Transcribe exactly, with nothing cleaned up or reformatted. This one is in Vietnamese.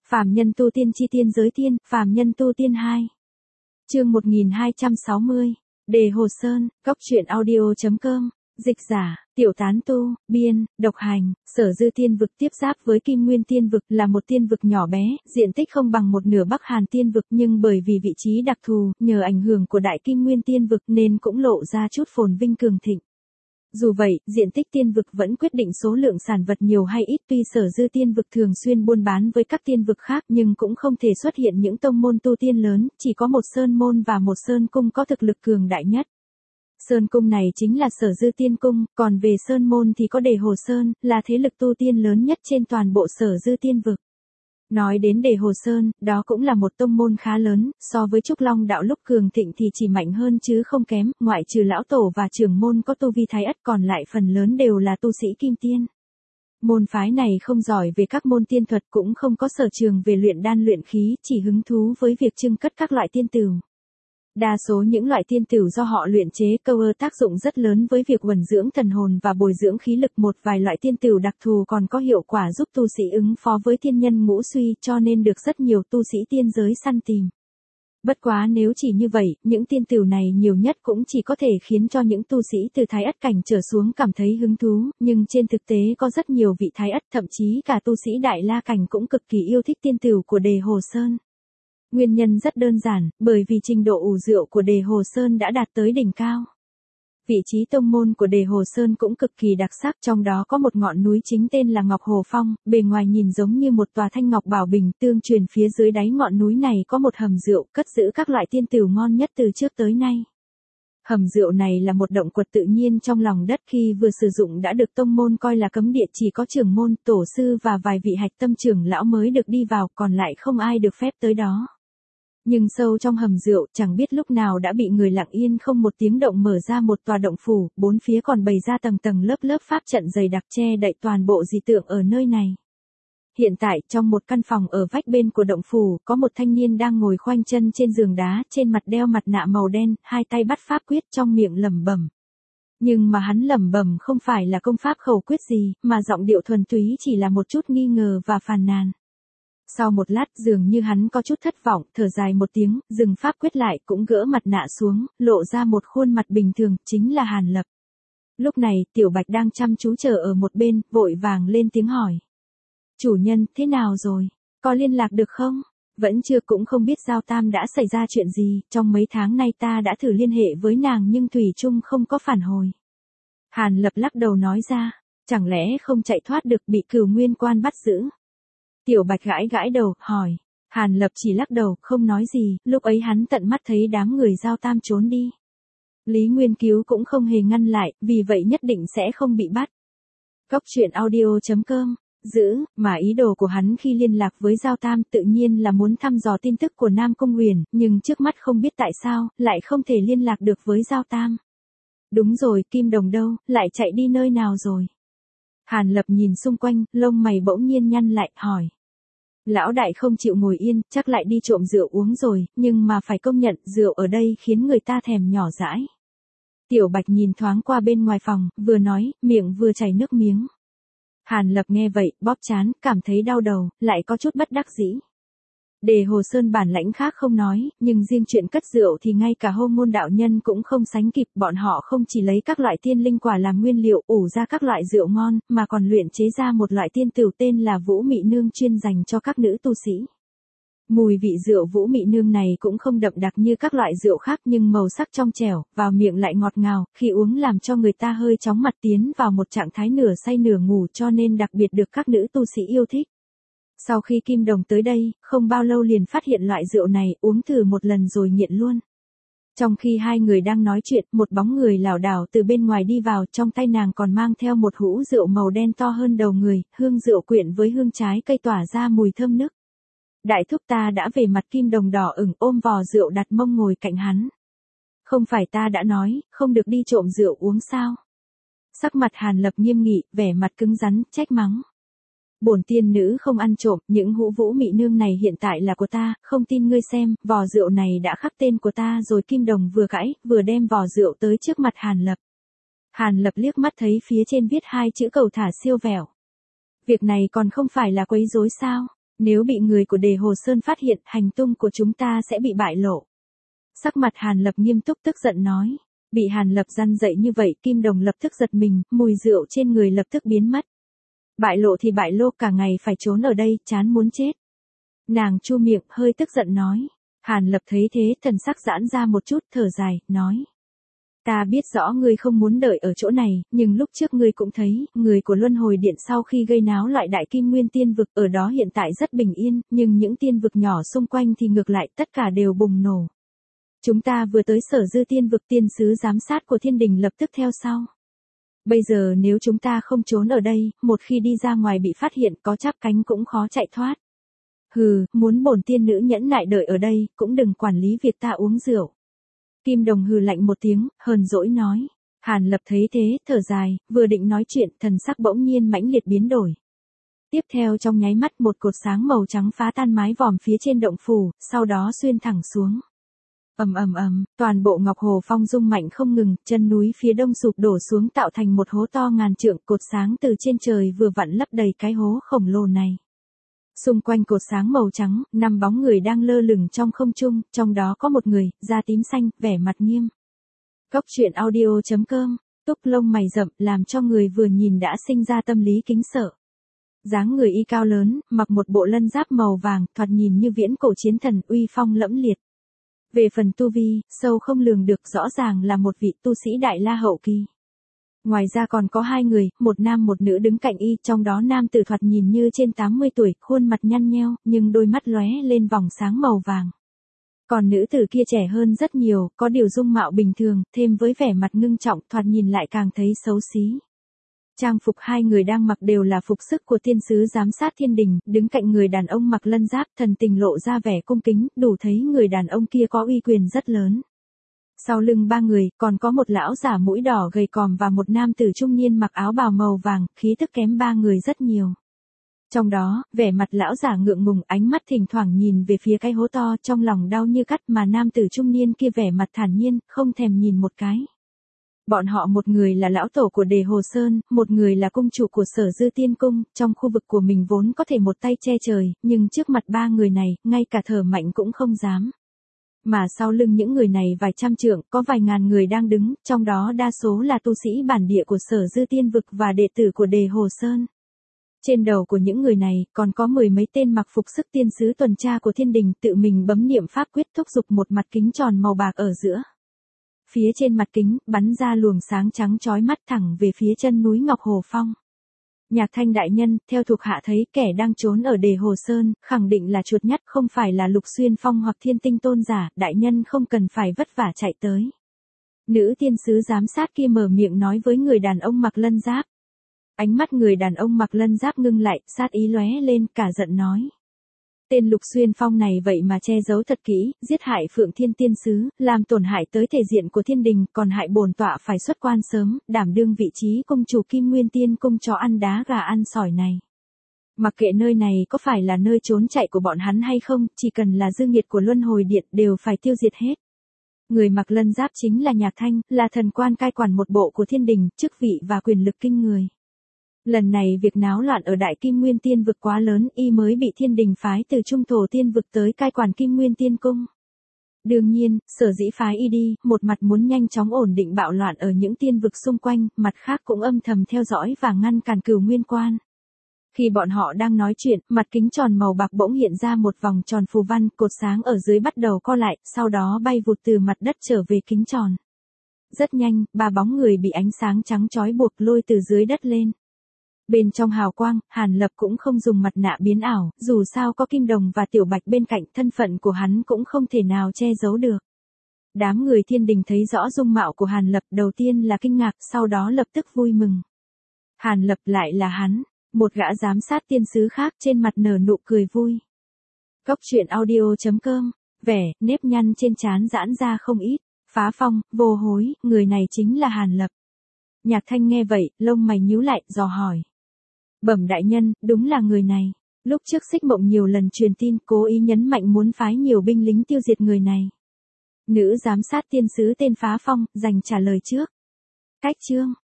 Phàm nhân tu tiên chi tiên giới tiên, phàm nhân tu tiên hai. Chương một nghìn hai trăm sáu mươi. Đề Hồ Sơn, góc truyện audio chấm com. Dịch giả, Tiểu Tán Tu, biên, độc hành. Sở Dư Tiên Vực tiếp giáp với Kim Nguyên Tiên Vực là một tiên vực nhỏ bé, diện tích không bằng một nửa Bắc Hàn Tiên Vực, nhưng bởi vì vị trí đặc thù, nhờ ảnh hưởng của Đại Kim Nguyên Tiên Vực nên cũng lộ ra chút phồn vinh cường thịnh. Dù vậy, diện tích tiên vực vẫn quyết định số lượng sản vật nhiều hay ít. Tuy Sở Dư Tiên Vực thường xuyên buôn bán với các tiên vực khác nhưng cũng không thể xuất hiện những tông môn tu tiên lớn, chỉ có một sơn môn và một sơn cung có thực lực cường đại nhất. Sơn cung này chính là Sở Dư Tiên Cung, còn về sơn môn thì có Đề Hồ Sơn, là thế lực tu tiên lớn nhất trên toàn bộ Sở Dư Tiên Vực. Nói đến Đề Hồ Sơn, đó cũng là một tông môn khá lớn, so với Trúc Long đạo lúc cường thịnh thì chỉ mạnh hơn chứ không kém, ngoại trừ lão tổ và trưởng môn có tu vi thái ất, còn lại phần lớn đều là tu sĩ kim tiên. Môn phái này không giỏi về các môn tiên thuật, cũng không có sở trường về luyện đan luyện khí, chỉ hứng thú với việc trưng cất các loại tiên tửu. Đa số những loại tiên tửu do họ luyện chế câu ơ tác dụng rất lớn với việc uẩn dưỡng thần hồn và bồi dưỡng khí lực. Một vài loại tiên tửu đặc thù còn có hiệu quả giúp tu sĩ ứng phó với thiên nhân ngũ suy, cho nên được rất nhiều tu sĩ tiên giới săn tìm. Bất quá nếu chỉ như vậy, những tiên tửu này nhiều nhất cũng chỉ có thể khiến cho những tu sĩ từ thái ất cảnh trở xuống cảm thấy hứng thú, nhưng trên thực tế có rất nhiều vị thái ất, thậm chí cả tu sĩ đại la cảnh cũng cực kỳ yêu thích tiên tửu của Đề Hồ Sơn. Nguyên nhân rất đơn giản, bởi vì trình độ ủ rượu của Đề Hồ Sơn đã đạt tới đỉnh cao. Vị trí tông môn của Đề Hồ Sơn cũng cực kỳ đặc sắc, trong đó có một ngọn núi chính tên là Ngọc Hồ Phong, bề ngoài nhìn giống như một tòa thanh ngọc bảo bình, tương truyền phía dưới đáy ngọn núi này có một hầm rượu, cất giữ các loại tiên tửu ngon nhất từ trước tới nay. Hầm rượu này là một động quật tự nhiên trong lòng đất, khi vừa sử dụng đã được tông môn coi là cấm địa, chỉ có trưởng môn, tổ sư và vài vị hạch tâm trưởng lão mới được đi vào, còn lại không ai được phép tới đó. Nhưng sâu trong hầm rượu, chẳng biết lúc nào đã bị người lặng yên không một tiếng động mở ra một tòa động phủ, bốn phía còn bày ra tầng tầng lớp lớp pháp trận dày đặc che đậy toàn bộ dị tượng ở nơi này. Hiện tại, trong một căn phòng ở vách bên của động phủ, có một thanh niên đang ngồi khoanh chân trên giường đá, trên mặt đeo mặt nạ màu đen, hai tay bắt pháp quyết, trong miệng lẩm bẩm. Nhưng mà hắn lẩm bẩm không phải là công pháp khẩu quyết gì, mà giọng điệu thuần túy chỉ là một chút nghi ngờ và phàn nàn. Sau một lát, dường như hắn có chút thất vọng, thở dài một tiếng, dừng pháp quyết lại, cũng gỡ mặt nạ xuống, lộ ra một khuôn mặt bình thường, chính là Hàn Lập. Lúc này, Tiểu Bạch đang chăm chú chờ ở một bên, vội vàng lên tiếng hỏi. Chủ nhân, thế nào rồi? Có liên lạc được không? Vẫn chưa, cũng không biết Giao Tam đã xảy ra chuyện gì, trong mấy tháng nay ta đã thử liên hệ với nàng nhưng thủy chung không có phản hồi. Hàn Lập lắc đầu nói ra, chẳng lẽ không chạy thoát được, bị Cửu Nguyên Quan bắt giữ? Tiểu Bạch gãi gãi đầu, hỏi. Hàn Lập chỉ lắc đầu, không nói gì, lúc ấy hắn tận mắt thấy đám người Giao Tam trốn đi. Lý Nguyên Cứu cũng không hề ngăn lại, vì vậy nhất định sẽ không bị bắt. Góc truyện audio chấm com. Giữ, mà ý đồ của hắn khi liên lạc với Giao Tam tự nhiên là muốn thăm dò tin tức của Nam Cung Huyền, nhưng trước mắt không biết tại sao, lại không thể liên lạc được với Giao Tam. Đúng rồi, Kim Đồng đâu, lại chạy đi nơi nào rồi? Hàn Lập nhìn xung quanh, lông mày bỗng nhiên nhăn lại, hỏi. Lão đại không chịu ngồi yên, chắc lại đi trộm rượu uống rồi, nhưng mà phải công nhận, rượu ở đây khiến người ta thèm nhỏ dãi. Tiểu Bạch nhìn thoáng qua bên ngoài phòng, vừa nói, miệng vừa chảy nước miếng. Hàn Lập nghe vậy, bóp trán, cảm thấy đau đầu, lại có chút bất đắc dĩ. Đề Hồ Sơn bản lãnh khác không nói, nhưng riêng chuyện cất rượu thì ngay cả Hô Môn đạo nhân cũng không sánh kịp, bọn họ không chỉ lấy các loại tiên linh quả làm nguyên liệu, ủ ra các loại rượu ngon, mà còn luyện chế ra một loại tiên tửu tên là Vũ Mị Nương chuyên dành cho các nữ tu sĩ. Mùi vị rượu Vũ Mị Nương này cũng không đậm đặc như các loại rượu khác, nhưng màu sắc trong trẻo, vào miệng lại ngọt ngào, khi uống làm cho người ta hơi chóng mặt, tiến vào một trạng thái nửa say nửa ngủ, cho nên đặc biệt được các nữ tu sĩ yêu thích. Sau khi Kim Đồng tới đây, không bao lâu liền phát hiện loại rượu này, uống thử một lần rồi nghiện luôn. Trong khi hai người đang nói chuyện, một bóng người lảo đảo từ bên ngoài đi vào, trong tay nàng còn mang theo một hũ rượu màu đen to hơn đầu người, hương rượu quyện với hương trái cây tỏa ra mùi thơm nức. Đại thúc ta đã về, mặt Kim Đồng đỏ ửng, ôm vò rượu đặt mông ngồi cạnh hắn. Không phải ta đã nói, không được đi trộm rượu uống sao? Sắc mặt Hàn Lập nghiêm nghị, vẻ mặt cứng rắn, trách mắng. Bổn tiên nữ không ăn trộm, những hũ Vũ Mị Nương này hiện tại là của ta, không tin ngươi xem, vò rượu này đã khắc tên của ta rồi. Kim Đồng vừa cãi, vừa đem vò rượu tới trước mặt Hàn Lập. Hàn Lập liếc mắt thấy phía trên viết hai chữ cầu thả siêu vẹo. Việc này còn không phải là quấy rối sao? Nếu bị người của Đề Hồ Sơn phát hiện, hành tung của chúng ta sẽ bị bại lộ. Sắc mặt Hàn Lập nghiêm túc tức giận nói. Bị Hàn Lập răn dậy như vậy, Kim Đồng lập tức giật mình, mùi rượu trên người lập tức biến mất. Bại lộ thì bại lộ, cả ngày phải trốn ở đây, chán muốn chết. Nàng chu miệng, hơi tức giận nói. Hàn Lập thấy thế, thần sắc giãn ra một chút, thở dài, nói. Ta biết rõ ngươi không muốn đợi ở chỗ này, nhưng lúc trước ngươi cũng thấy, người của Luân Hồi Điện sau khi gây náo loại đại kim nguyên tiên vực ở đó hiện tại rất bình yên, nhưng những tiên vực nhỏ xung quanh thì ngược lại tất cả đều bùng nổ. Chúng ta vừa tới Sở Dư tiên vực, tiên sứ giám sát của thiên đình lập tức theo sau. Bây giờ nếu chúng ta không trốn ở đây, một khi đi ra ngoài bị phát hiện có chắp cánh cũng khó chạy thoát. Hừ, muốn bổn tiên nữ nhẫn nại đợi ở đây, cũng đừng quản lý việc ta uống rượu. Kim Đồng hừ lạnh một tiếng, hờn dỗi nói. Hàn Lập thấy thế, thở dài, vừa định nói chuyện, thần sắc bỗng nhiên mãnh liệt biến đổi. Tiếp theo trong nháy mắt một cột sáng màu trắng phá tan mái vòm phía trên động phủ, sau đó xuyên thẳng xuống. Ầm ầm ầm, toàn bộ Ngọc Hồ Phong rung mạnh không ngừng, chân núi phía đông sụp đổ xuống tạo thành một hố to ngàn trượng, cột sáng từ trên trời vừa vặn lấp đầy cái hố khổng lồ này. Xung quanh cột sáng màu trắng, năm bóng người đang lơ lửng trong không trung, trong đó có một người, da tím xanh, vẻ mặt nghiêm. Cốc truyện audio chấm com, túc lông mày rậm, làm cho người vừa nhìn đã sinh ra tâm lý kính sợ. Dáng người y cao lớn, mặc một bộ lân giáp màu vàng, thoạt nhìn như viễn cổ chiến thần, uy phong lẫm liệt. Về phần tu vi, sâu không lường được, rõ ràng là một vị tu sĩ đại la hậu kỳ. Ngoài ra còn có hai người, một nam một nữ đứng cạnh y, trong đó nam tử thoạt nhìn như trên tám mươi tuổi, khuôn mặt nhăn nheo, nhưng đôi mắt lóe lên vòng sáng màu vàng. Còn nữ tử kia trẻ hơn rất nhiều, có điều dung mạo bình thường, thêm với vẻ mặt ngưng trọng, thoạt nhìn lại càng thấy xấu xí. Trang phục hai người đang mặc đều là phục sức của tiên sứ giám sát thiên đình, đứng cạnh người đàn ông mặc lân giáp, thần tình lộ ra vẻ cung kính, đủ thấy người đàn ông kia có uy quyền rất lớn. Sau lưng ba người, còn có một lão giả mũi đỏ gầy còm và một nam tử trung niên mặc áo bào màu vàng, khí tức kém ba người rất nhiều. Trong đó, vẻ mặt lão giả ngượng ngùng, ánh mắt thỉnh thoảng nhìn về phía cái hố to, trong lòng đau như cắt, mà nam tử trung niên kia vẻ mặt thản nhiên, không thèm nhìn một cái. Bọn họ một người là lão tổ của Đề Hồ Sơn, một người là cung chủ của Sở Dư Tiên Cung, trong khu vực của mình vốn có thể một tay che trời, nhưng trước mặt ba người này, ngay cả thở mạnh cũng không dám. Mà sau lưng những người này vài trăm trượng, có vài ngàn người đang đứng, trong đó đa số là tu sĩ bản địa của Sở Dư Tiên Vực và đệ tử của Đề Hồ Sơn. Trên đầu của những người này, còn có mười mấy tên mặc phục sức tiên sứ tuần tra của thiên đình, tự mình bấm niệm pháp quyết thúc giục một mặt kính tròn màu bạc ở giữa. Phía trên mặt kính, bắn ra luồng sáng trắng chói mắt thẳng về phía chân núi Ngọc Hồ Phong. Nhạc Thanh đại nhân, theo thuộc hạ thấy kẻ đang trốn ở Đề Hồ Sơn, khẳng định là chuột nhắt, không phải là Lục Xuyên Phong hoặc Thiên Tinh Tôn giả, đại nhân không cần phải vất vả chạy tới. Nữ tiên sứ giám sát kia mở miệng nói với người đàn ông mặc lân giáp. Ánh mắt người đàn ông mặc lân giáp ngưng lại, sát ý lóe lên, cả giận nói. Tên Lục Xuyên Phong này vậy mà che giấu thật kỹ, giết hại Phượng Thiên tiên sứ, làm tổn hại tới thể diện của thiên đình, còn hại bổn tọa phải xuất quan sớm, đảm đương vị trí cung chủ Kim Nguyên Tiên Cung cho ăn đá gà ăn sỏi này. Mặc kệ nơi này có phải là nơi trốn chạy của bọn hắn hay không, chỉ cần là dư nghiệt của Luân Hồi Điện đều phải tiêu diệt hết. Người mặc lân giáp chính là Nhạc Thanh, là thần quan cai quản một bộ của thiên đình, chức vị và quyền lực kinh người. Lần này việc náo loạn ở Đại Kim Nguyên Tiên vực quá lớn, y mới bị thiên đình phái từ Trung Thổ Tiên vực tới cai quản Kim Nguyên Tiên Cung. Đương nhiên, sở dĩ phái y đi, một mặt muốn nhanh chóng ổn định bạo loạn ở những tiên vực xung quanh, mặt khác cũng âm thầm theo dõi và ngăn cản Cửu Nguyên Quan. Khi bọn họ đang nói chuyện, mặt kính tròn màu bạc bỗng hiện ra một vòng tròn phù văn, cột sáng ở dưới bắt đầu co lại, sau đó bay vụt từ mặt đất trở về kính tròn. Rất nhanh, ba bóng người bị ánh sáng trắng chói buộc lôi từ dưới đất lên. Bên trong hào quang, Hàn Lập cũng không dùng mặt nạ biến ảo, dù sao có Kim Đồng và Tiểu Bạch bên cạnh, thân phận của hắn cũng không thể nào che giấu được. Đám người thiên đình thấy rõ dung mạo của Hàn Lập, đầu tiên là kinh ngạc, sau đó lập tức vui mừng. Hàn Lập lại là hắn, một gã giám sát tiên sứ khác trên mặt nở nụ cười vui. Cốc truyện audio chấm com, vẻ, nếp nhăn trên trán giãn ra không ít, phá phong, vô hối, người này chính là Hàn Lập. Nhạc Thanh nghe vậy, lông mày nhíu lại, dò hỏi. Bẩm đại nhân, đúng là người này. Lúc trước Xích Mộng nhiều lần truyền tin, cố ý nhấn mạnh muốn phái nhiều binh lính tiêu diệt người này. Nữ giám sát tiên sứ tên Phá Phong, dành trả lời trước. Cách chương.